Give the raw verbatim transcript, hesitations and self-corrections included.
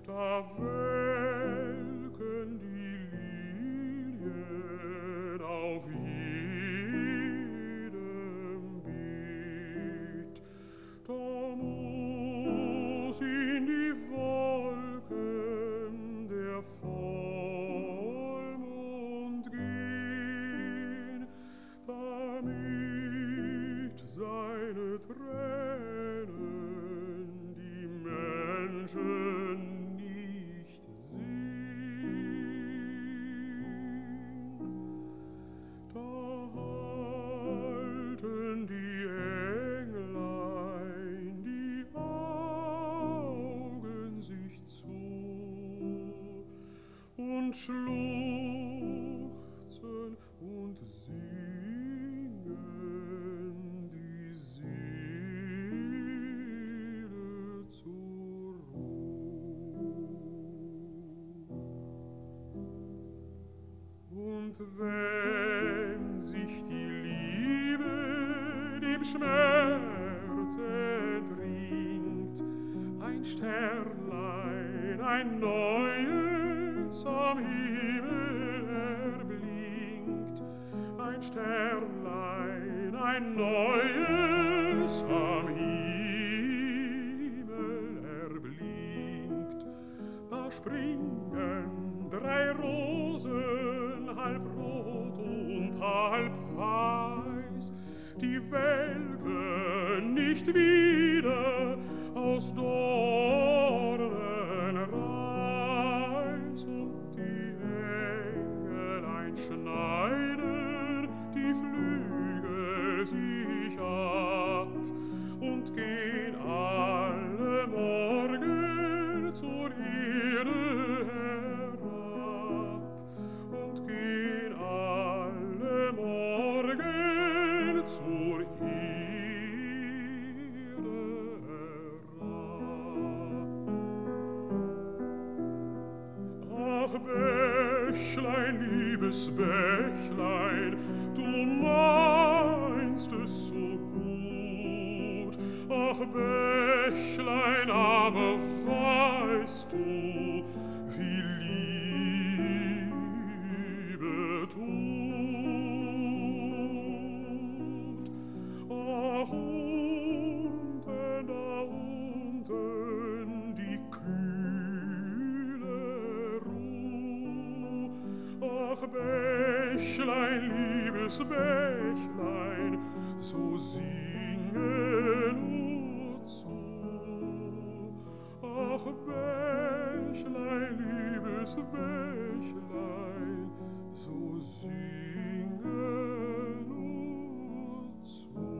da welken die Lilien auf jedem Beet, da muss in die Wolken der Vollmond gehen, damit seine Tränen die Menschen nicht sehen. Da halten die Englein die Augen sich zu und schluchzen und singen die Seele zur Ruhe. Und wenn sich die Liebe dem Schmerz entringt, ein Sternlein, ein neues am Himmel erblinkt, ein Sternlein, ein neues am Himmel erblinkt, da springen drei Rosen, halb rot und halb weiß, die welken nicht wieder aus Dornenreis, und die Engelein schneiden die Flügel sich ab und gehen alle morgen zur Erde herab und gehen alle morgen zur Erde herab. Ach, Bächlein, liebes Bächlein, du meinst es so gut. Ach, Bächlein, aber weißt du, wie Liebe tut? Ach, unten, da unten, die kühle Ruh. Ach, Bächlein, liebes Bächlein, so singe nur zu. Ach, Bächlein, liebes Bächlein, so singe nur zu.